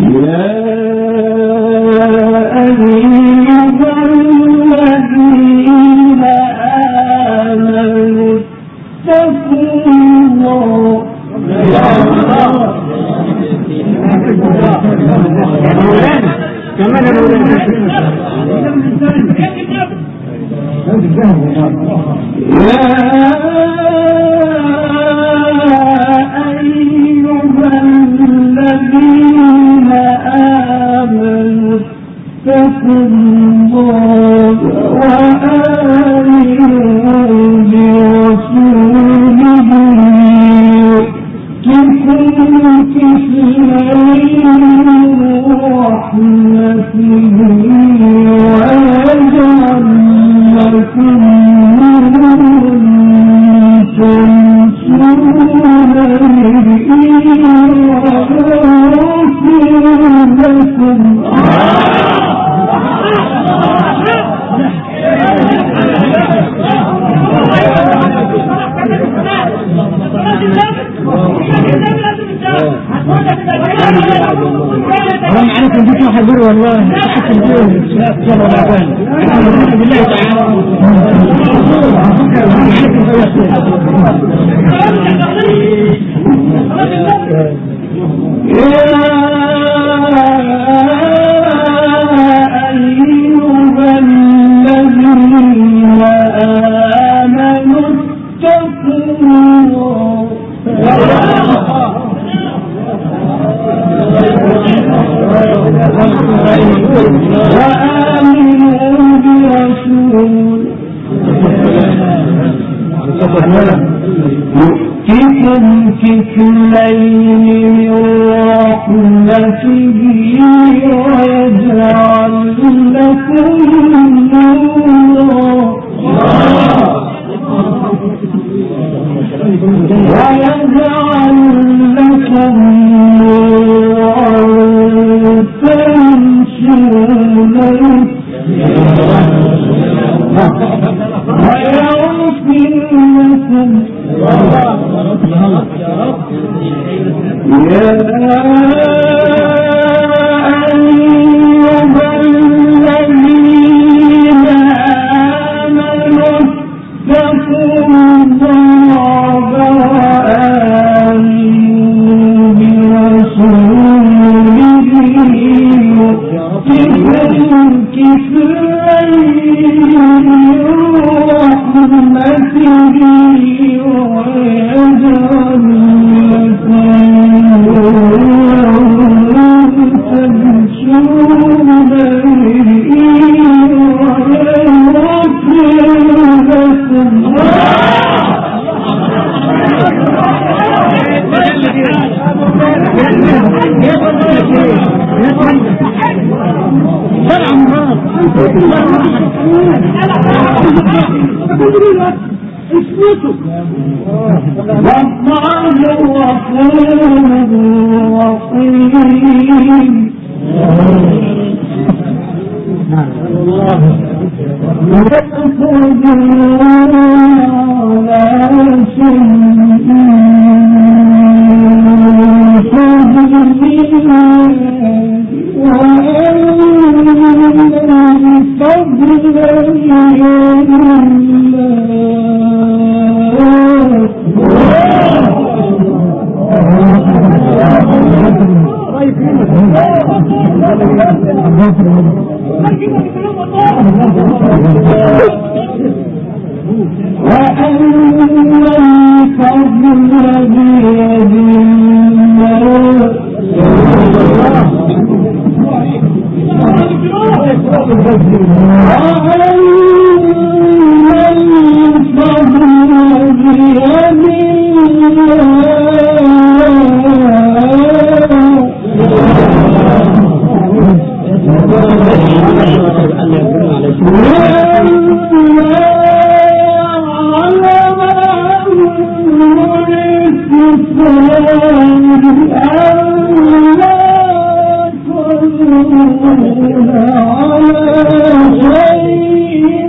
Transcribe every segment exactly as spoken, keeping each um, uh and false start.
على شيء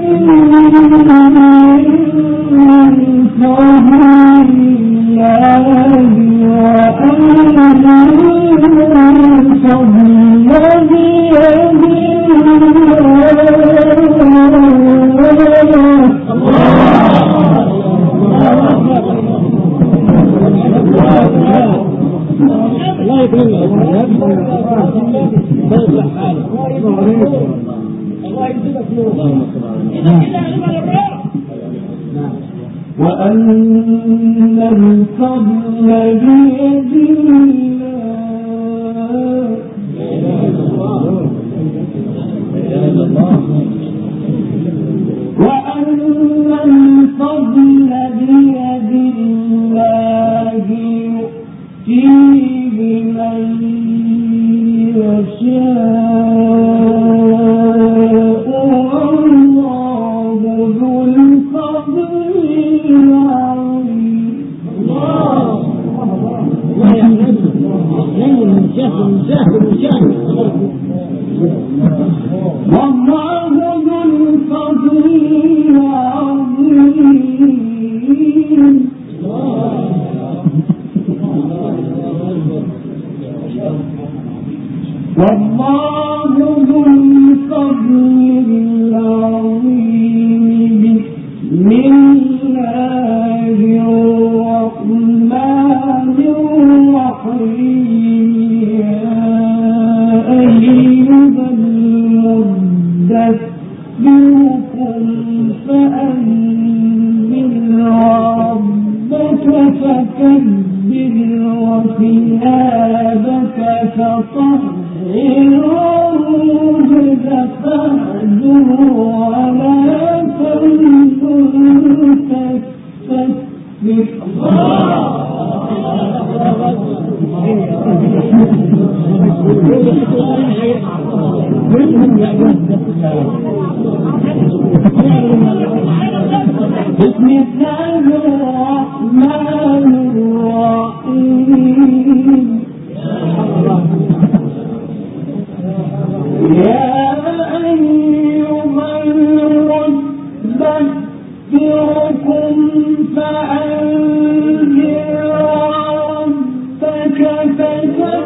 وأن الفضل بيد الله وأن الفضل بيد الله يؤتيه من يشاء والله ذو الفضل العظيم. الله الله يحمد الله مشاهد مشاهد مشاهد والله ذو الفضل العظيم. والله ذو الفضل العظيم. بسم الله الرحمن الرحيم. يا أيها المدثر قم فأنذر ربك فكبر وثيابك فطهر والرجز فاهجر ولا تمنن تستكبر. بسم الله الرحمن الرحيم. يا أيها المدثر قم فأنذر ربك فكبر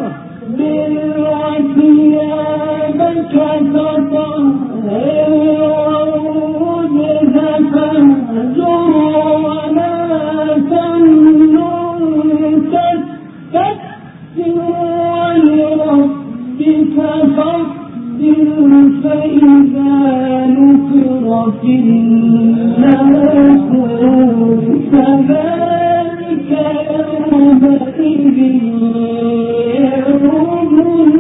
وثيابك فطهر والرجز فاهجر ولا تمنن تستكثر ولربك فاصبر فإذا نقر في الناقور فذلك يومئذ يوم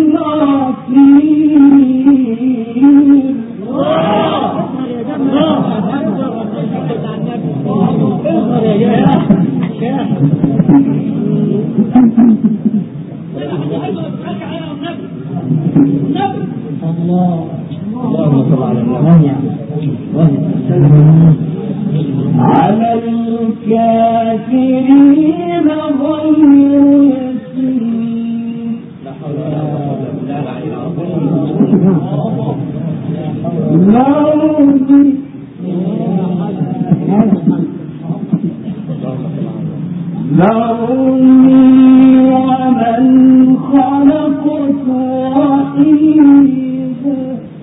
عسير. على الكافرين غير يسير. لا حول ولا ذرني ومن خلقت وحيدا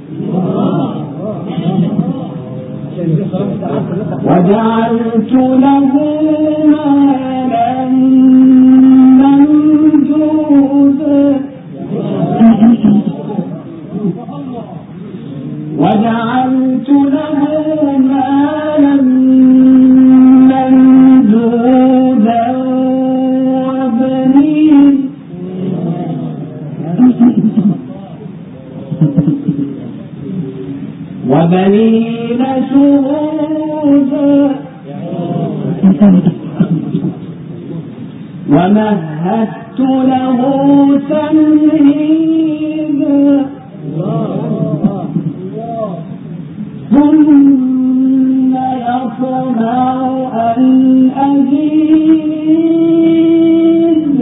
وجعلت له مالا ممدودا وجعلت له مالا ممدودا وبنين وبنين شهودا ومهدت له تمهيدا ثم يطمع أن أزيد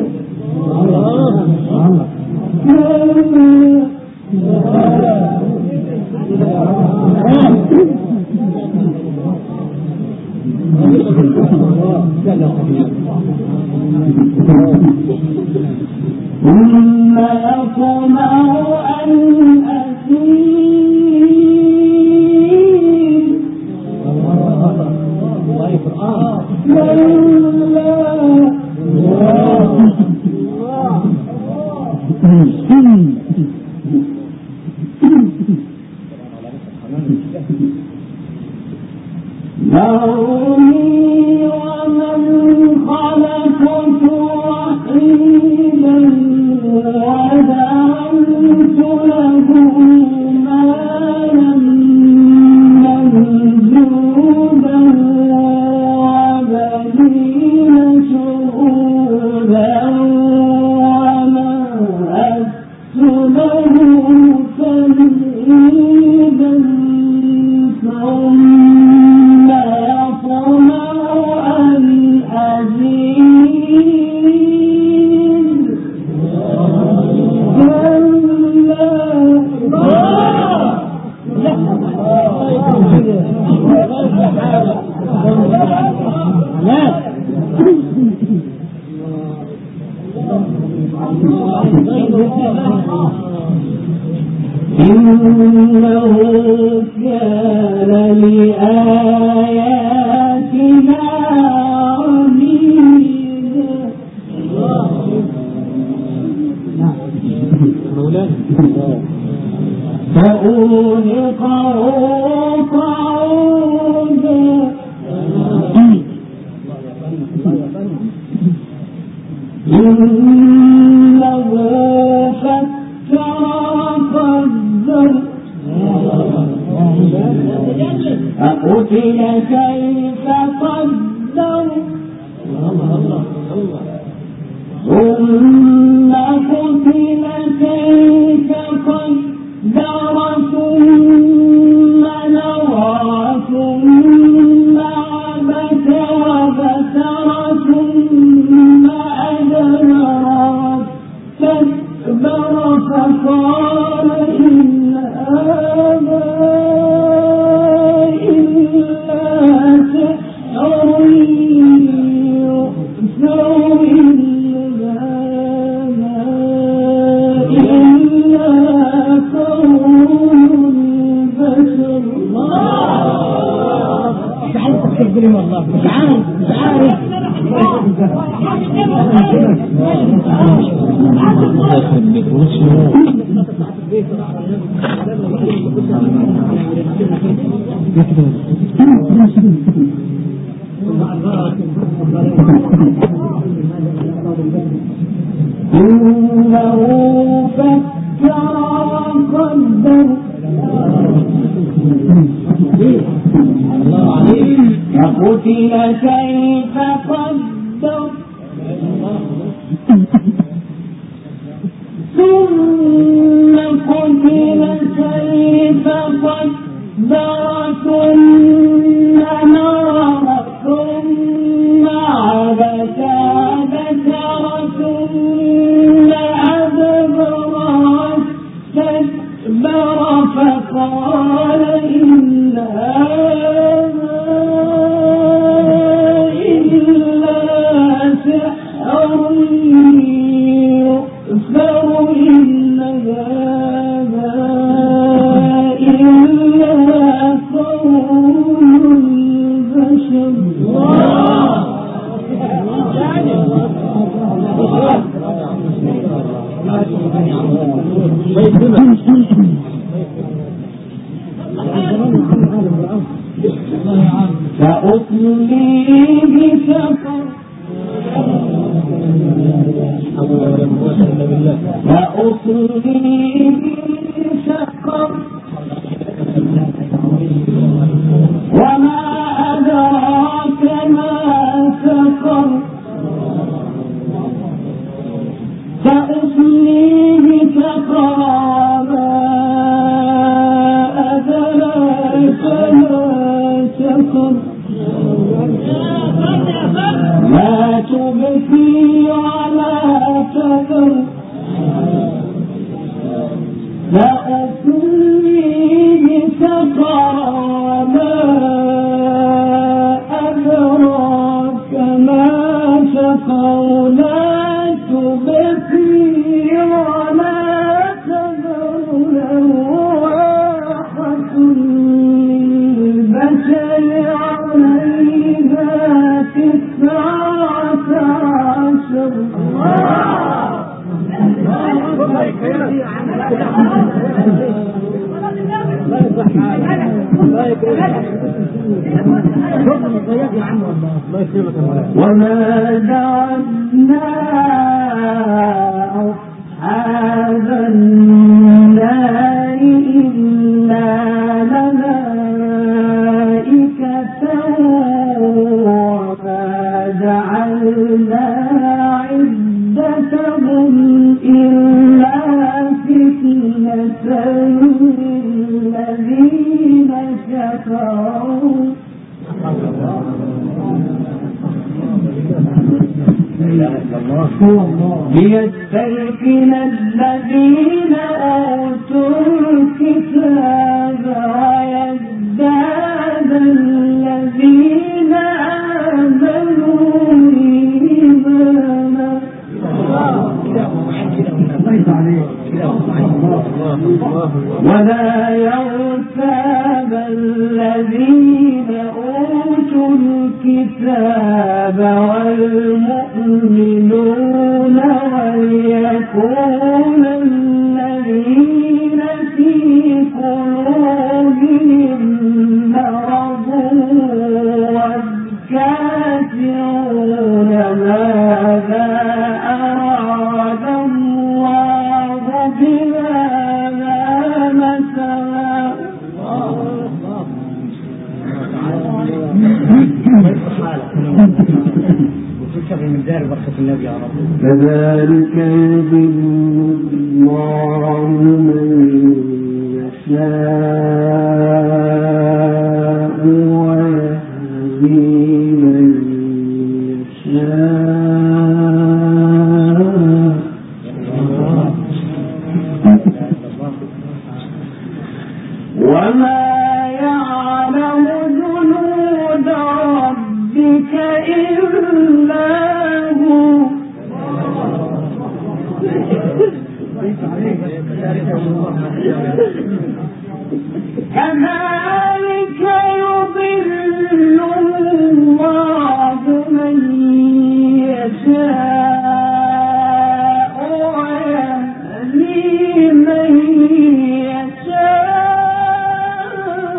ثم يطمع أن أزيد كلا ذرني ومن خلقت وحيدا وجعلت له مالا ممدودا وبنين شهودا ومهدت له تمهيدا ثم يطمع أن أزيد إنه كان لآياتنا عنيدا فأوهقه قعودا إنه فكر وقدر فقتل كيف قدر ثم قتل كيف قدر ثم نظر ثم عبس وبسر ثم أدبر واستكبر فقال إن هذا إلا سحر يؤثر إن هذا إلا قول البشر. مش عارف تكبري والله مش عارف مش عارف إنه فكر وقدر فقتل كيف قدر ثم قتل كيف قدر ثم نظر ثم عبس وبسر ثم أدبر واستكبر فقال إن هذا إلا سحر يؤثر إن هذا إلا قول البشر. فأصليه سقر فأصليه سقر وما أدراك ما سقر فأصليه سقر وما أدراك ما سقر لا تبكي ولا تذر فأصليه سقر وما أدراك ما سقر لا تبكي ولا تذر لواحة للبشر عليها تسعة عشر وما جعلنا أصحاب النار إلا ملائكة وما جعلنا عدتهم إلا فتنة للذين كفروا ليستيقن الذين أوتوا الكتاب ويزداد الذين آمنوا إيمانا ولا يرتاب الذين أوتوا الكتاب والمؤمنون وليكون الذين في قلوبهم مرض والكافرون ماذا أراد الله بهذا مثلا كذلك يضل الله من يشاء ويهدي من يشاء وما يعلم جنود ربك إلا هو كذلك يضل الله من يشاء ويهدي من يشاء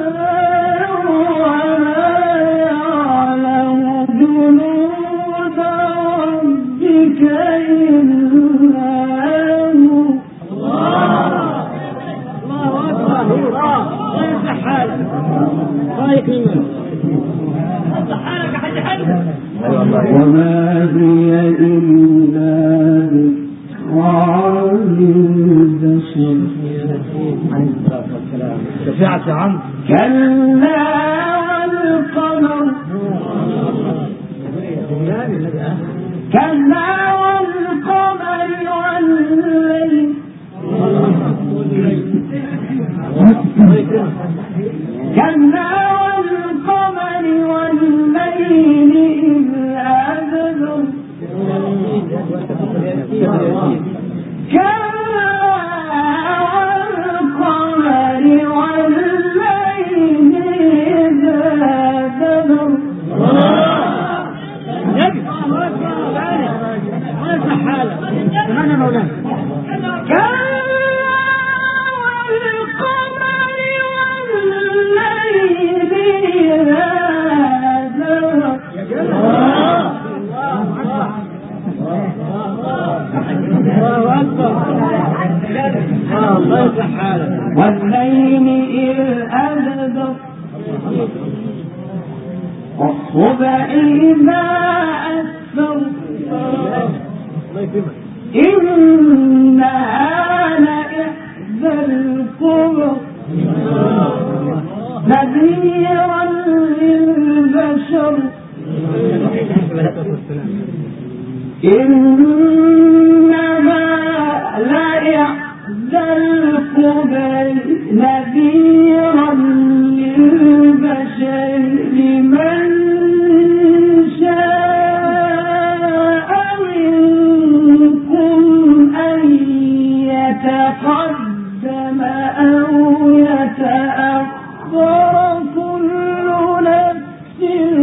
وما يعلم جنود ربك إلا هو وما هي إلا ذكرى للبشر شفاعة عم كلا والقمر كلا والقمر والليل كلا والقمر والليل إذ أدبر كلا والقمر والليل إذ أدبر والليل إذ أدبر والصبح إذا أسفر إنها لإحدى الكبر نذيرا للبشر إنما لإحدى الكبر نذيرا للبشر لمن شاء منكم أن يتقدم أو يتأخر كل نفس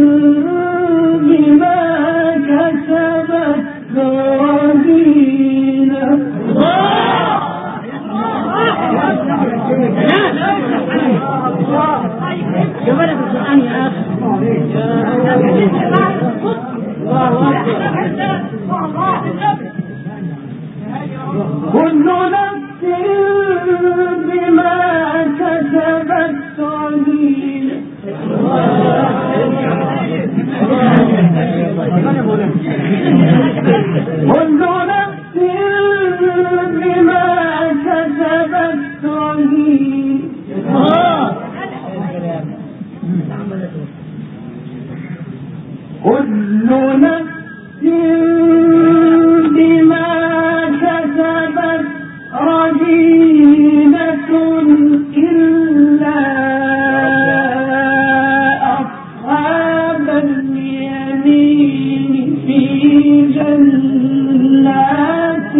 بما كسبت رهينة جمالك القرآن يا أخي. كل نفس بما كسبت رهينة كل نفس بما كسبت رهينة كل نفس بما كسبت رهينة إلا أصحاب اليمين في جنات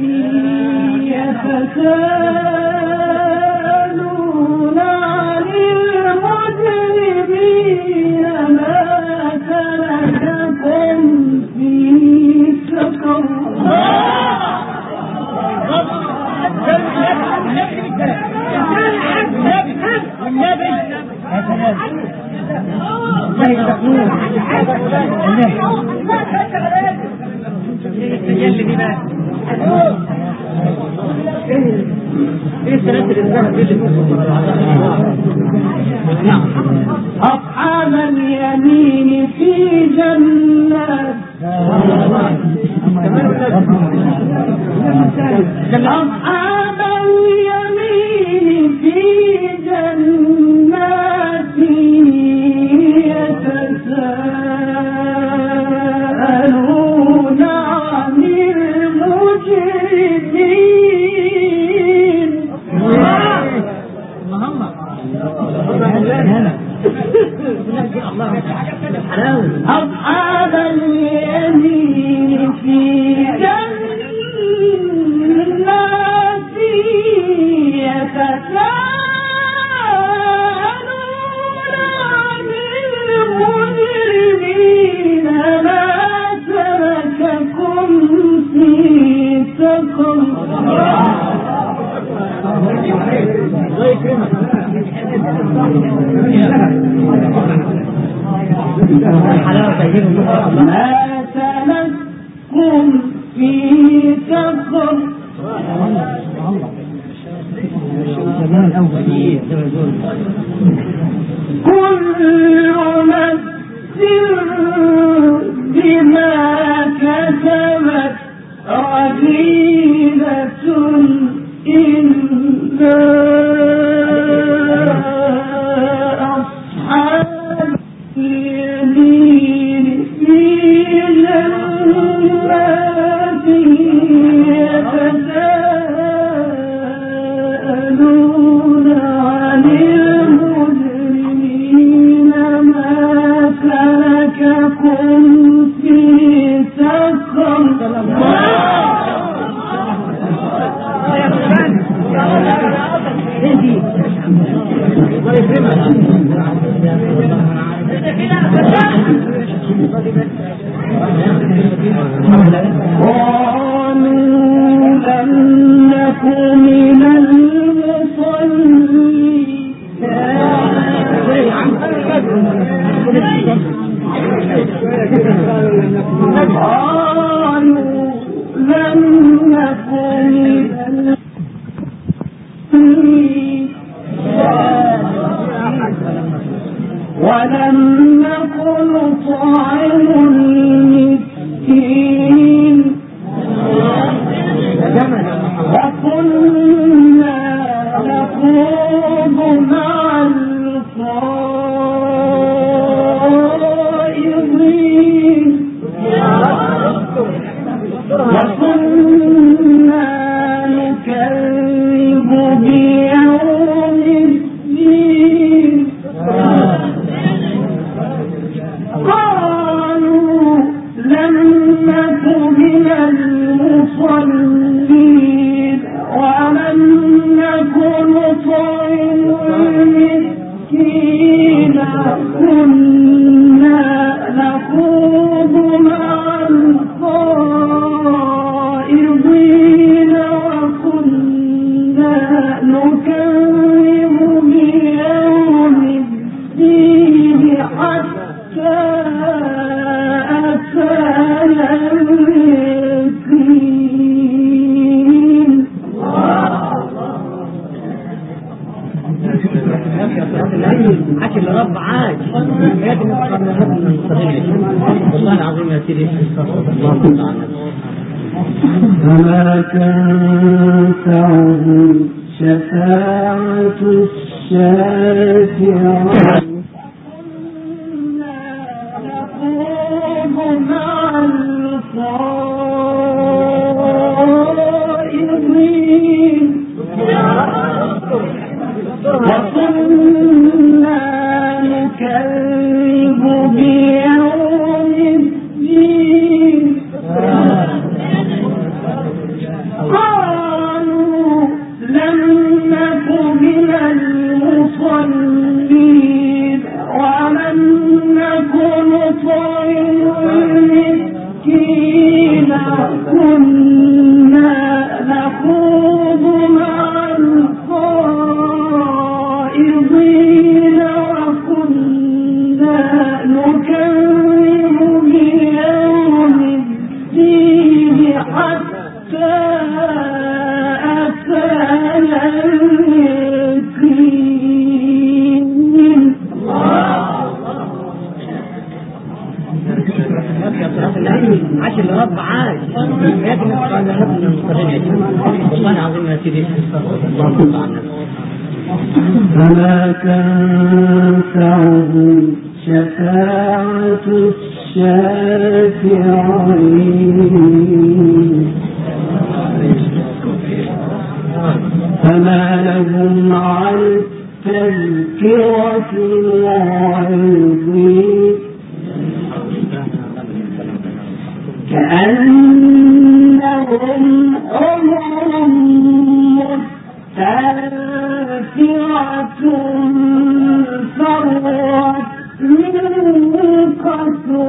يتساءلون عن المجرمين ما سلككم في سقر أصحاب اليمين في جنات أصحاب اليمين في جنات يتساءلون عن المجرمين أصحاب اليمين في جنات يتساءلون عن المجرمين ما سلككم في سقر ما سلككم في سقر كل نفس بما كسبت رهينة إلا أصحاب اليمين في جنات يتساءلون عن المجرمين ما سلككم في سقر قالوا لم نكن من المصلين قالوا لم نكن من المصلين ولم نكن نطعم المسكين وكنا نخوض مع الخائضين وكنا نكذب بيوم الدين قالوا لم نك من المصلين ولم نك نطعم المسكين كنا نخوض مع الخائضين وكنا نكذب بيوم الدين حكي الرب عاج والله العظيم يا سيدي فما تنفعهم شفاعة الشافعين نخوض مع الخائضين وكنا نكذب بيوم الدين قالوا لم نك من المصلين ولم نك نطعم المسكين كنا نخوض مع الخائضين وكنا نكذب بيوم الدين حتى أتانا اليقين. عاش الرب عاش والله العظيم يا سيدي فما تنفعهم شفاعة الشافعين فما لهم عن التذكرة معرضين كأنهم حمر مستنفرة فرت من قسوة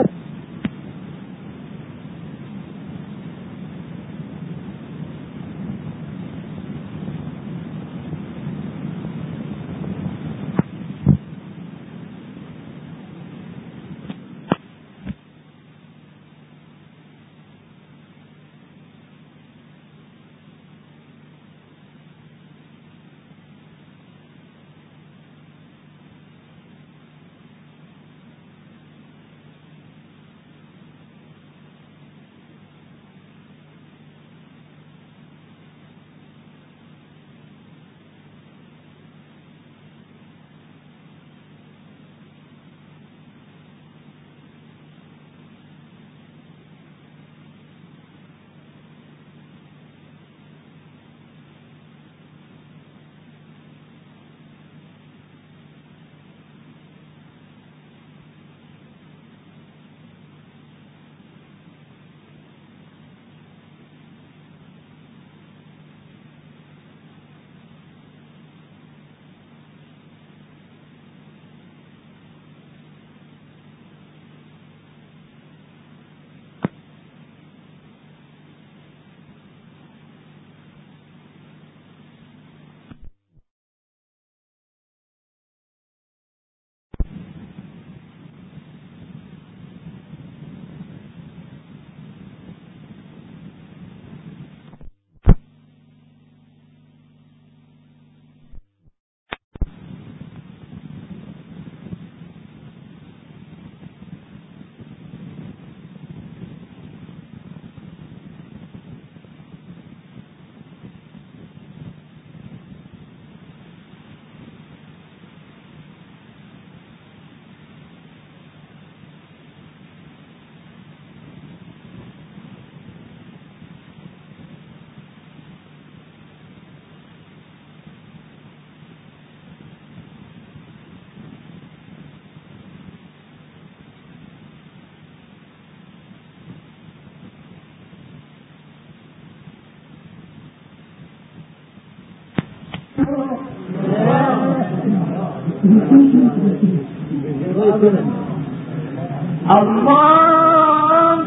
الله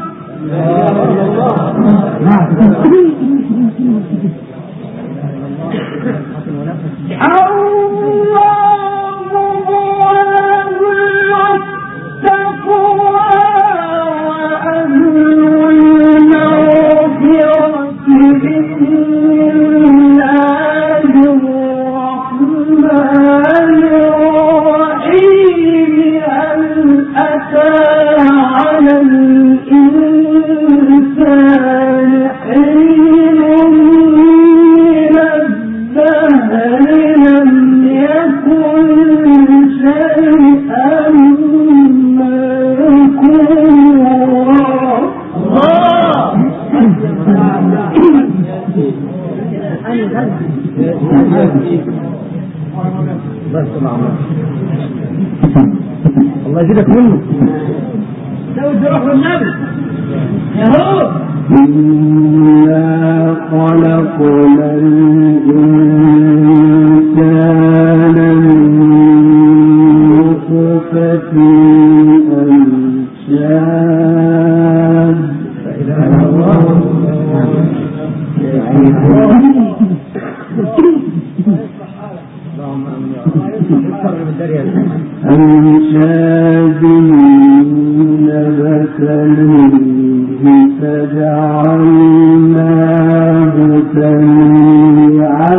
الله الله يجيبك منه لو تروح النبي يا هو إنا خلقنا الإنسان من نطفة أمشاج أمشاج نبتليه فجعلناه سميعا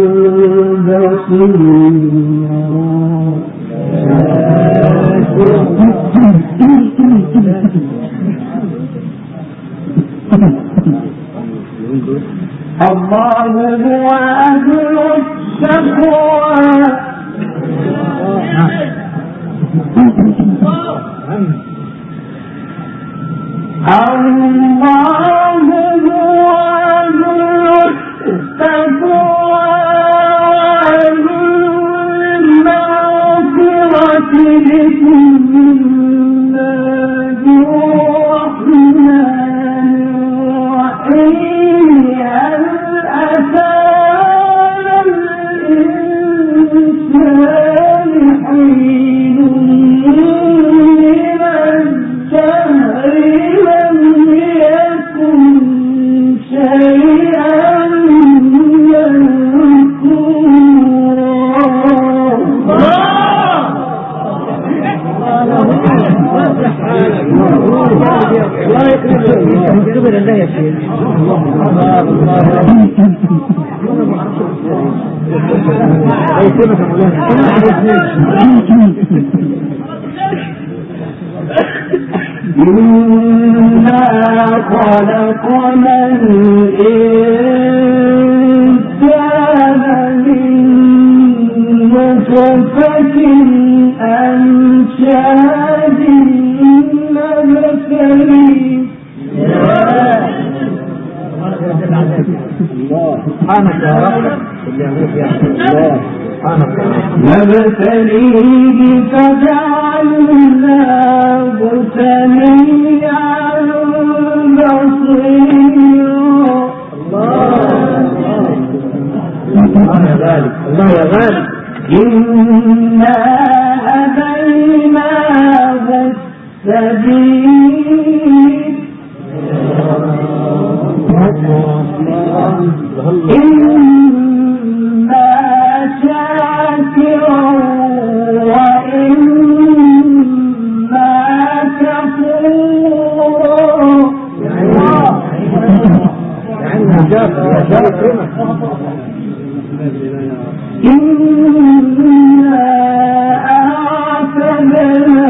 بصيرا الله هو أهل التقوى الله هو أهل التقوى المغفرة بسم الله الرحمن الرحيم هل أتى الإنسان حين من الدهر لم يكن شيئا الله يكرمك كبر الله يا شيخ الله الله يكرمك إنا خلقنا الإنسان من نطفة أمشاج نبتليه سبحانك يا رب الله سبحانك نبتليه فجعلناه سميعا بصيرا الله يا غالي الله يا غالي إنا هديناه السبيل إما شاكرا وإما كفورا إنا أعتدنا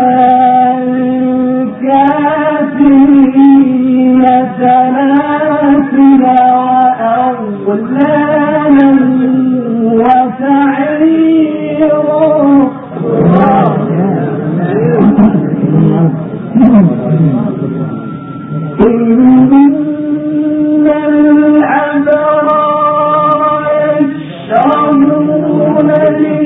الكافرين سلاسل وأغلالا وسعيرا إن الأبرار يشربون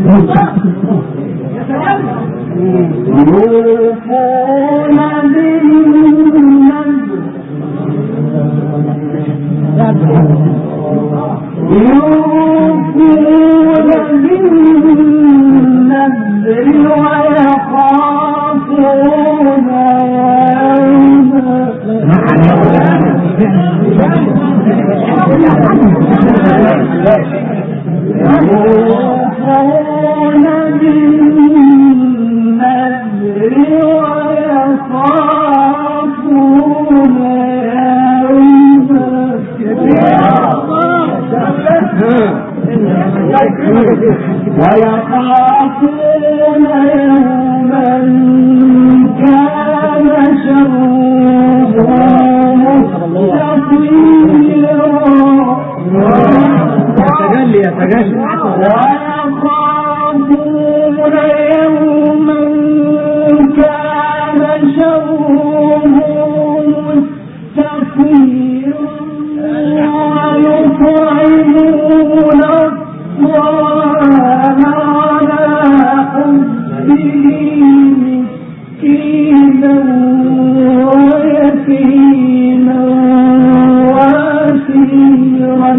ويخافون يوما كان شره مستطيرا يتجلي يتجلي ويخافون يوما كان شره مستطيرا ويطعمون الطعام على حبه مسكينا ويتيما واسيرا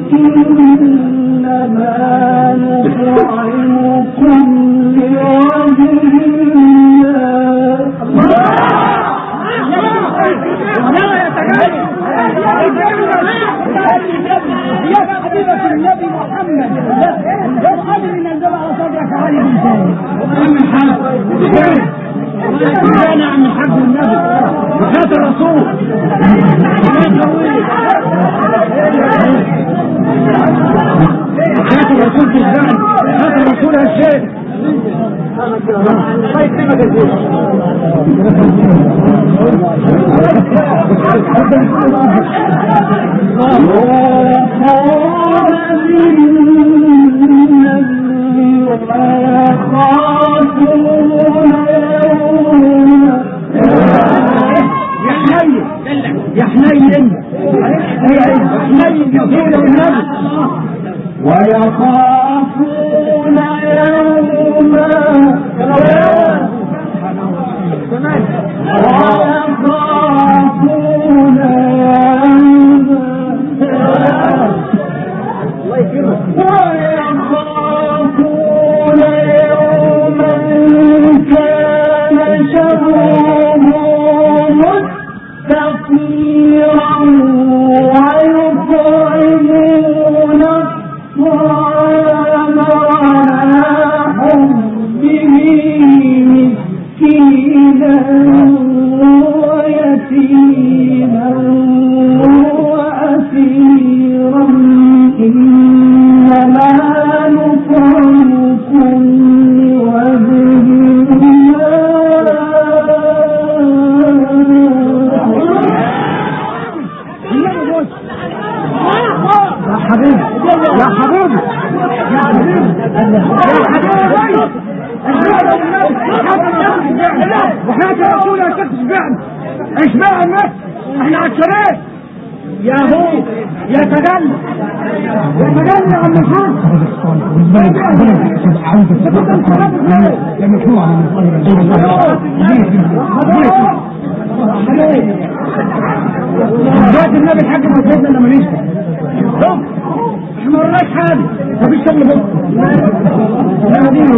إنما نطعمكم لوجه يا حبيبة النبي محمد لا تخلي من الجبع على صدرك علي بن زايد عم الحاج انا عم الحاج والنبي وخات الرسول وخات الرسول في الزعل خات الرسول هالشيء يا حنين حنين يطول النبي ويخافون يوما ويخافون ويخافون يوما كان شره مستطيرا ويطعمون الطعام على حبه مسكينا ويتيما وأسيرا إنما نطعمكم لوجه حبيبي يا حبيبي يا حبيبي وحياة الرسول يا شيخ اشبعنا اشبعنا الناس احنا عشرين يا هو يا تجلى يا تجلى عم الحاج يا مشروع دلوقتي النبي الحاج ما سيدنا لما نشتغل احنا مرناش حاجه مفيش شغل بكره لا دينه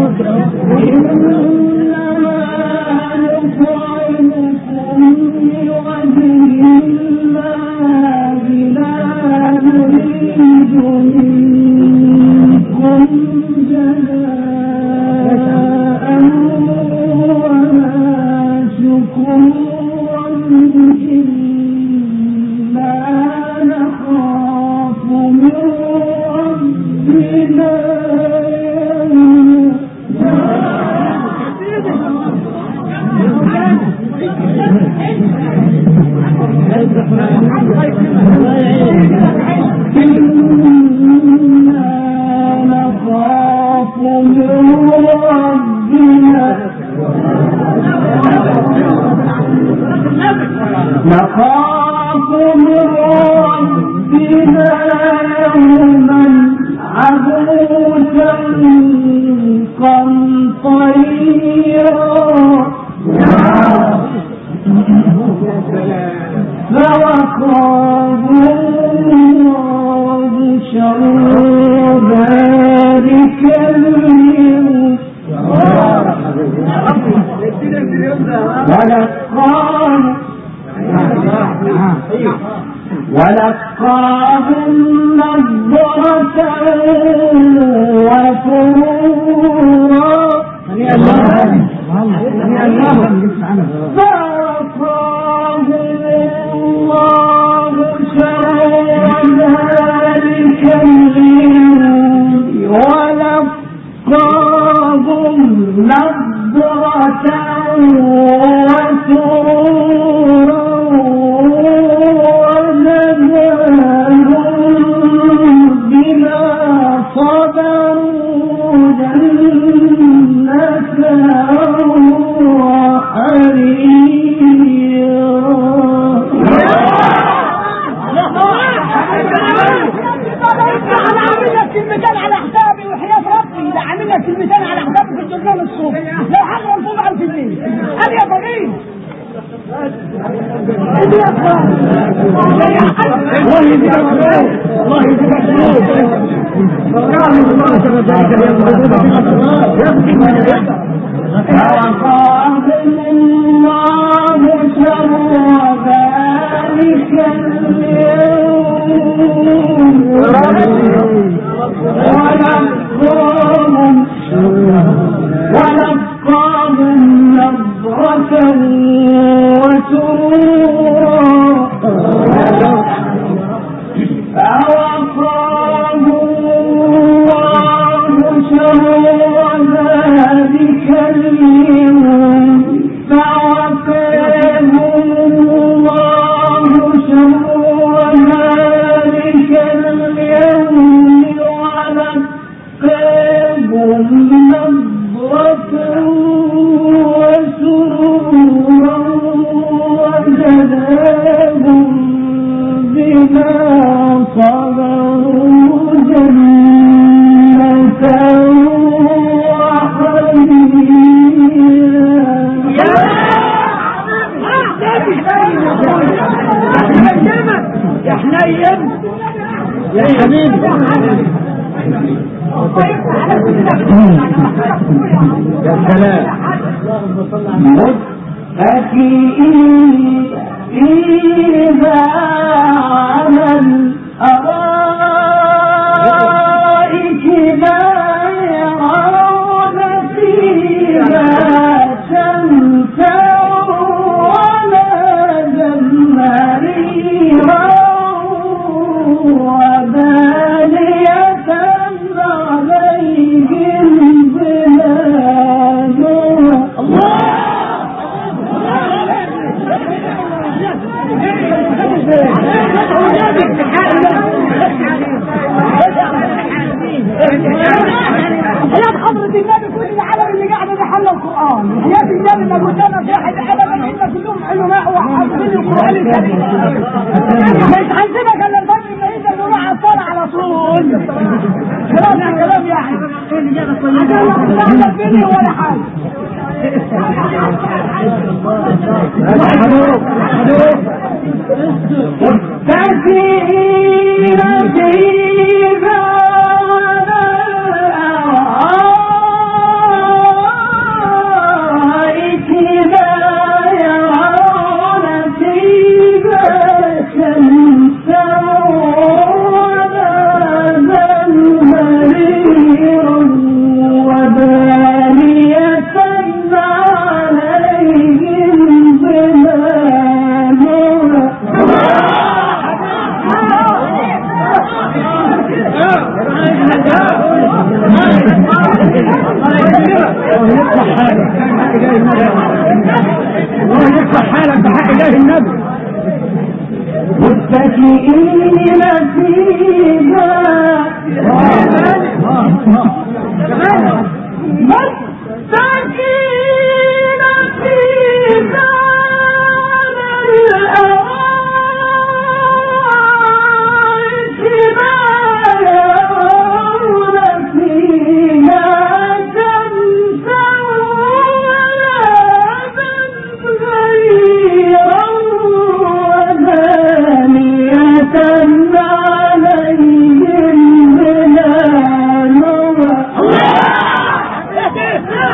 نخاف من ربنا يوما عبوسا طيرا فوقاه الله شر ذلك اليوم ولقاه ولقاهم نضرة وسرورا فوقاهم الله شر ذلك اليوم ولقاهم نضرة وسرورا صبروا جنة كلمتين على حسابي وحياة ربي ده عامل لك كلمتين على حسابي في الجرنان الصوت لو حاجة مرفوض عن في الليل قال يا بغير الله يجزيك الله يجزيك فوقاهم الله شر ذلك اليوم ولقاهم ولقاهم نضرة وسرورا فوقاهم الله شر ذلك اليوم فوقاهم الله شر ذلك اليوم ولقاهم نضرة وسرورا وجزاهم بما صبروا جنة يا حنين يا حبيبي يا سلام متكئين فيها على الأرائك لا يرون فيها شمسا ولا زمهريرا ودانية عليهم ظلالها الله حياة حضرة النبي كل العالم اللي قاعدة بحل القرآن حياة النبي ما قلنا في أحد أبدا إلا كلهم علماء وحافظين القرآن الكريم مش هنسيبك إلا الفجر ما يقدر نروح على الصلاة على طول خلاص يا كلام يا أحمد عشان لا تفيني ولا حاجة متكئين فيها على الأرائك لا يرون فيها شمسا ولا زمهريرا ودانية عليهم ظلالها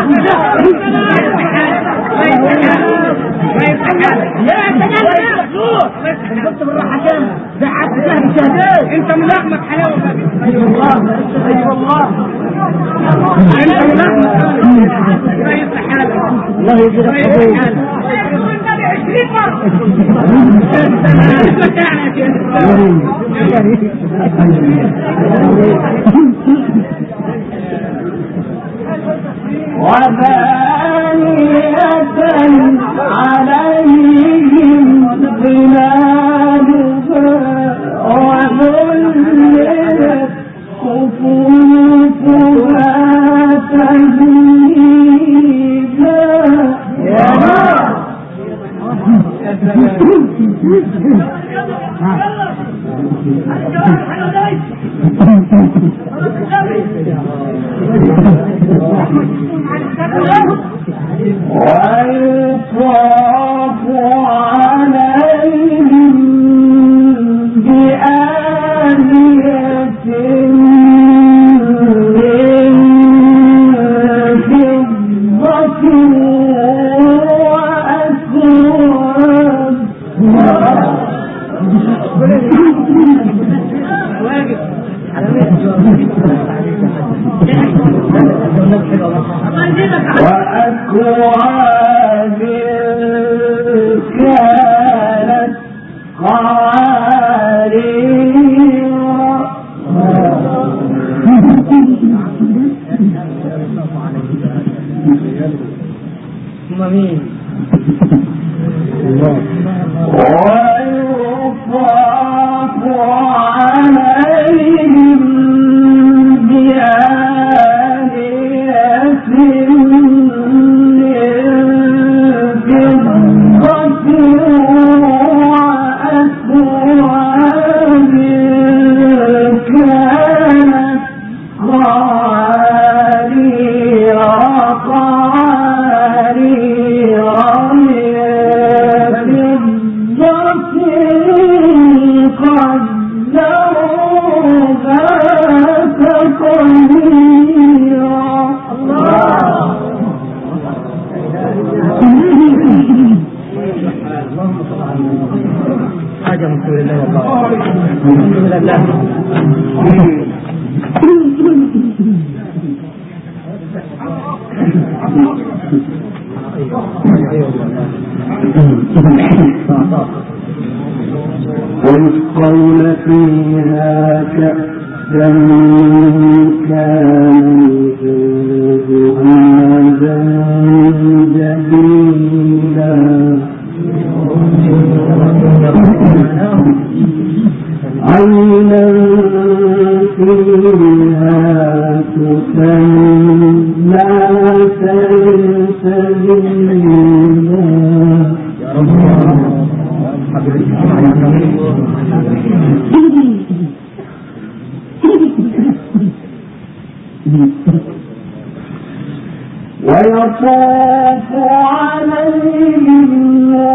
شفت بالراحه كام زعقت فيها بالشهدين انت ملحمك حلاوه اي والله اي والله انت ملحمك الله يصلح حالك الله يجزيك خير عشرين وثانية عليهم ظلالها وذللت قطوفها تذليلا ويطاف عليهم بآنية من فضة وأكواب كانت قوارير ويطاف عليهم بآنية ويسقون فيها كأسا كان زنجبيلا عينا فيها تسمى سلسبيلا ويطوف عليهم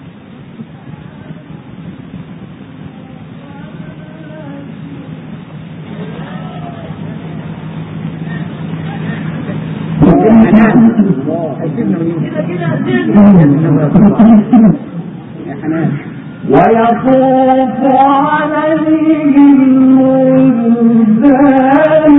ويطوف عليهم ولدان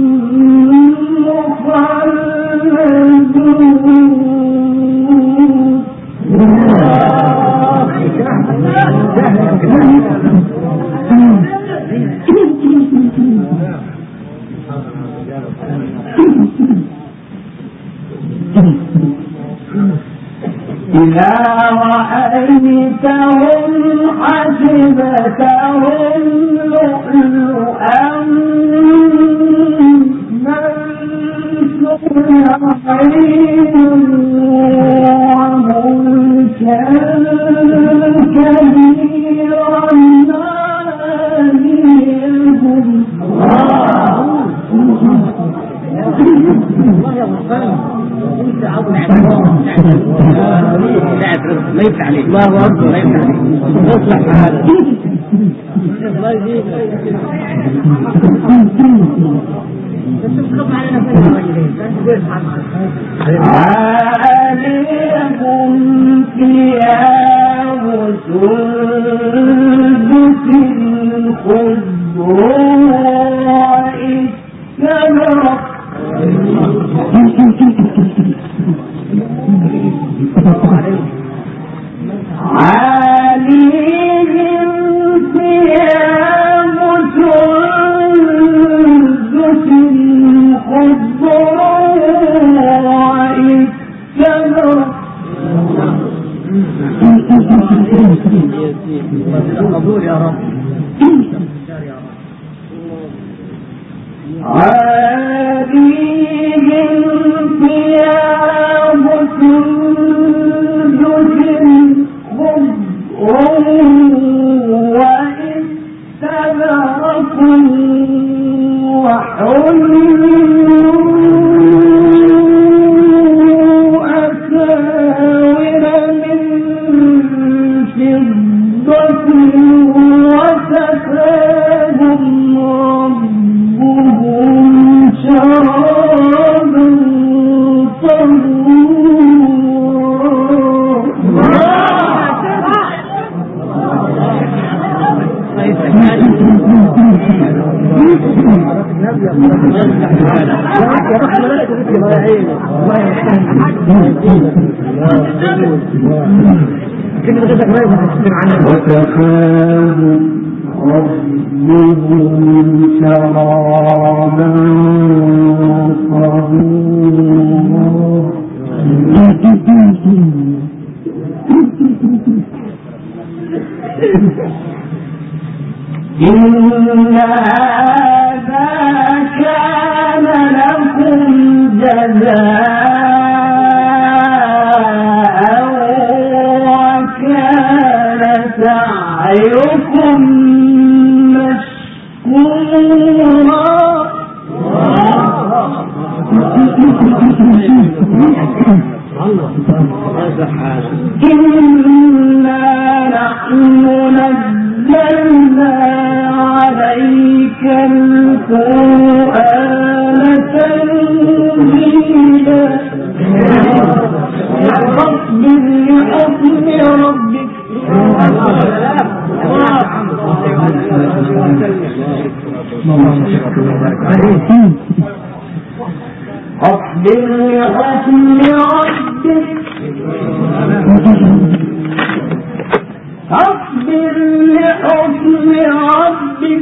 إذا رأيتهم حسبتهم لؤلؤا منثورا وملكا كبيرا ناديهم ما يفتح عليك الله أكبر ما يفتح عليك اصلح حالك الله يجيبك عليهم ثياب سندس خضر واستبرق عليهم ثياب سندس خضر واستبرق قبول يا رب. عليهم ثياب سندس خضر واستبرق وحلوا أساور من فضة وسقاهم ربهم شرابا وسقاهم ربهم شرابا إن هذا كان لكم جزاء وكان سعيكم مشكورا إنا نحن نزلنا عليك القرآن تنزيلا فاصبر لحكم ربك اصبر لحكم ربك اصبر لحكم ربك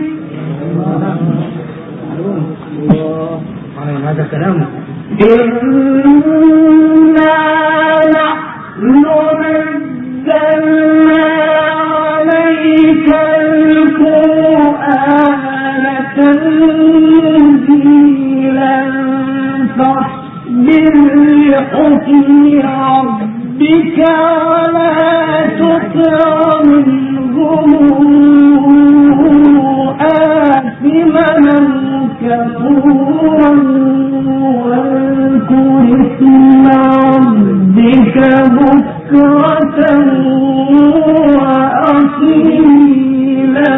هذا كلامه. إنا نحن نزلنا عليك القرآن تنزيلا فاصبر لحكم ربك ولا تطع منهم آثما كفورا واذكر اسم ربك بكرة وأصيلا.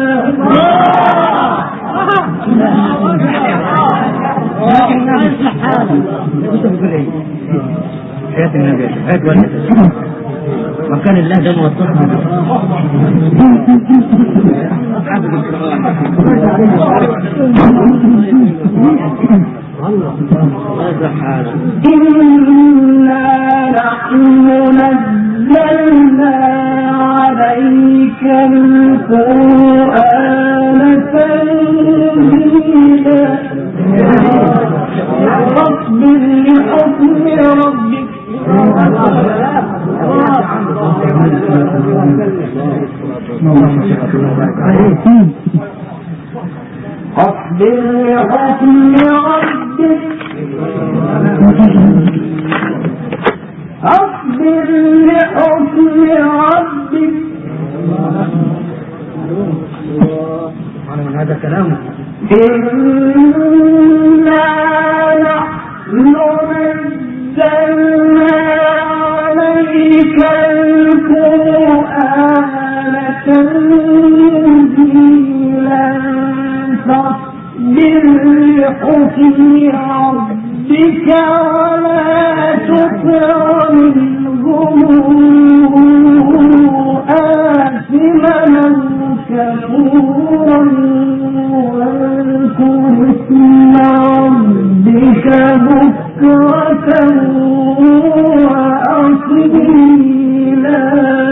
حياة النبي حياة والدك وكان الله ده موصفنا إنا نحن نزلنا عليك القرآن تنزيلا فاصبر لحكم ربك اصبر لحكم ربك اصبر لحكم ربك هذا كلامه. إنا نحن نزلنا عليك القرآن تنزيلا فاصبر لحكم ربك ولا تطع منهم آثما كفورا واذكر اسم ربك بكرة وأصيلا.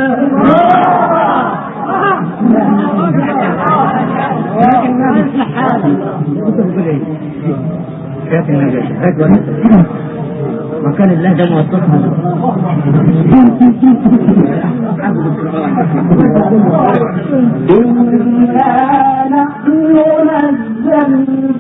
وكان الله ده موصفها إنا نحن نزلنا